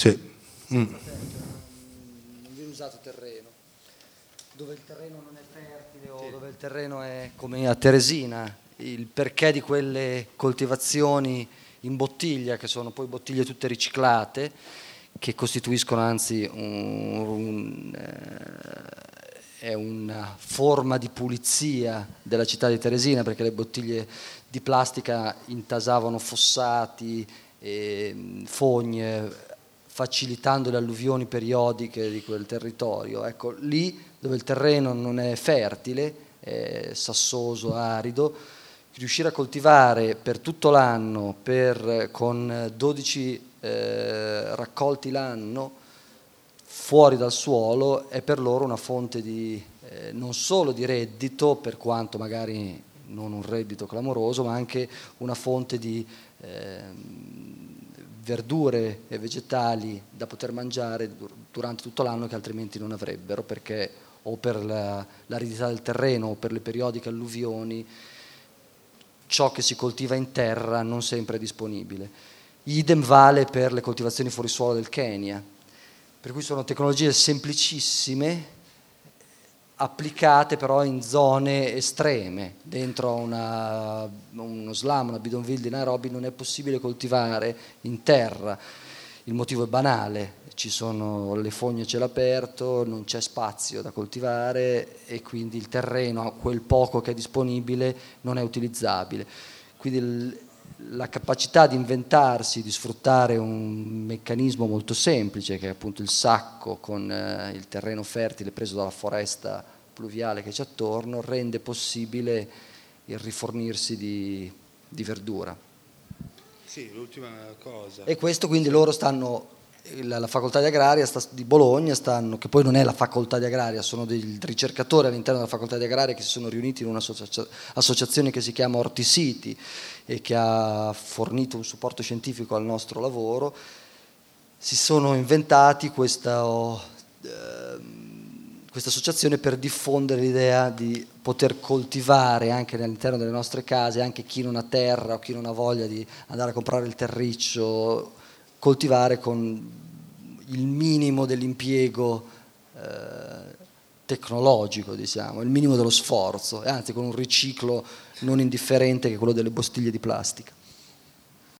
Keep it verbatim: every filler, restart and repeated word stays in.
Sì. Mm. Non viene usato terreno. Dove il terreno non è fertile o dove il terreno è come a Teresina, il perché di quelle coltivazioni in bottiglia, che sono poi bottiglie tutte riciclate, che costituiscono anzi un, un, eh, è una forma di pulizia della città di Teresina, perché le bottiglie di plastica intasavano fossati, e fogne, facilitando le alluvioni periodiche di quel territorio. Ecco, lì dove il terreno non è fertile, è sassoso, arido, riuscire a coltivare per tutto l'anno, per, con dodici eh, raccolti l'anno, fuori dal suolo, è per loro una fonte di, eh, non solo di reddito, per quanto magari non un reddito clamoroso, ma anche una fonte di eh, verdure e vegetali da poter mangiare durante tutto l'anno che altrimenti non avrebbero, perché o per la, l'aridità del terreno o per le periodiche alluvioni ciò che si coltiva in terra non sempre è disponibile. Idem vale per le coltivazioni fuori suolo del Kenya, per cui sono tecnologie semplicissime applicate però in zone estreme. Dentro una, uno slam, una bidonville di Nairobi non è possibile coltivare in terra. Il motivo è banale, ci sono le fogne a cielo aperto, non c'è spazio da coltivare e quindi il terreno, quel poco che è disponibile, non è utilizzabile. Quindi il, la capacità di inventarsi, di sfruttare un meccanismo molto semplice, che è appunto il sacco con eh, il terreno fertile preso dalla foresta pluviale che c'è attorno, rende possibile il rifornirsi di, di verdura. Sì, l'ultima cosa. E questo quindi loro stanno, la, la facoltà di agraria sta, di Bologna, stanno, che poi non è la facoltà di agraria, sono dei ricercatori all'interno della facoltà di agraria che si sono riuniti in un'associazione che si chiama Orticity e che ha fornito un supporto scientifico al nostro lavoro. Si sono inventati questa, oh, eh, questa associazione per diffondere l'idea di poter coltivare anche all'interno delle nostre case, anche chi non ha terra o chi non ha voglia di andare a comprare il terriccio, coltivare con il minimo dell'impiego eh, tecnologico, diciamo, il minimo dello sforzo, e anzi con un riciclo non indifferente che quello delle bottiglie di plastica.